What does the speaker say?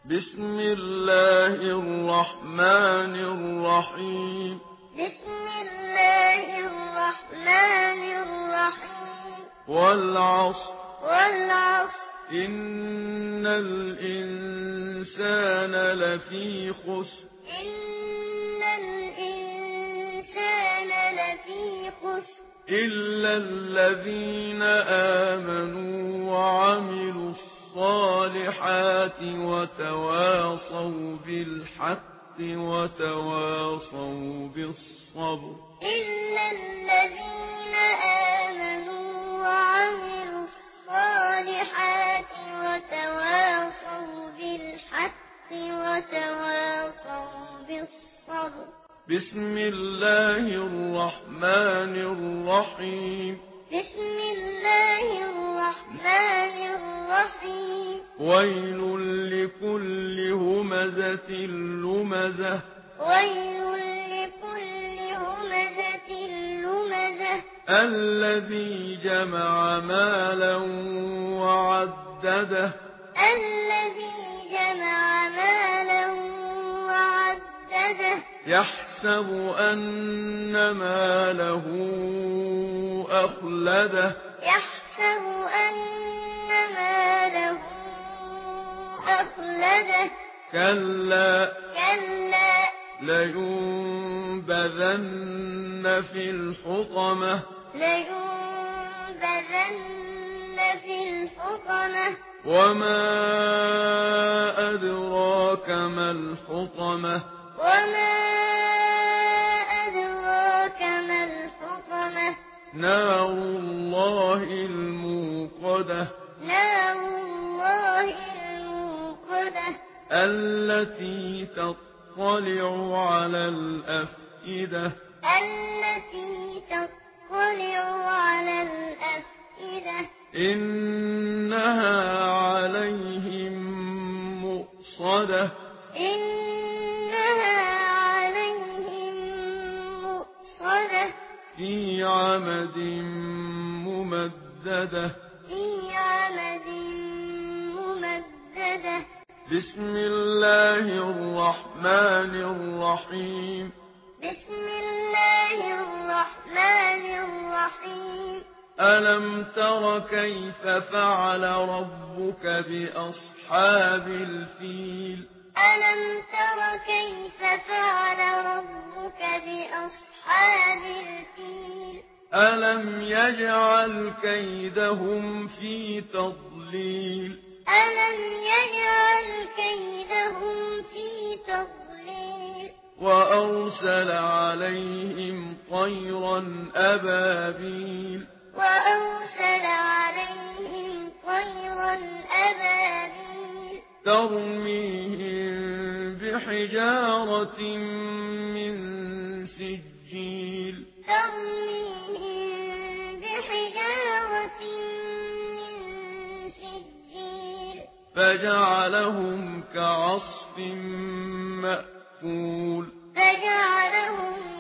بسم الله الرحمن الرحيم. بسم الله الرحمن الرحيم. والعصر. والعصر. إن الإنسان لفي خسر. إن الإنسان لفي خسر. إلا الذين آمنوا وعملوا الصالحات وتواصوا بالحق وتواصوا بالصبر. إلا الذين آمنوا وعملوا الصالحات وتواصوا بالحق وتواصوا بالصبر. بسم الله الرحمن الرحيم. بسم الله الرحمن الرحيم. ويل لكل همزة لمزة. ويل لكل همزة لمزة. الذي جمع مالا وعدده. الذي جمع مالا وعدده. يحسب أن ماله أخلده. يحسب أن ماله أخلده. كلا. كلا. لينبذن في الحطمة. لينبذن في الحطمة. وما أدراك ما الحطمة. وما أدراك ما الحطمة. نار الله الموقدة. نار الله الموقدة. التي تطلع على الأفئدة. التي تطلع على الأفئدة. إنها عليهم مؤصدة. إنها عليهم مؤصدة. في عمد ممددة. في عمد ممددة. بسم الله الرحمن الرحيم. بسم الله الرحمن الرحيم. ألم تر كيف فعل ربك بأصحاب الفيل. ألم تر كيف فعل ربك بأصحاب الفيل. ألم يجعل كيدهم في تضليل. ألم يجعل كيدهم في تضليل. وأرسل عليهم طيرا أبابيل. وأرسل عليهم طيرا أبابيل. ترميهم بحجارة من سجيل. ترميهم بحجارة من سجيل. فجعلهم كعصف مأكول. فجعلهم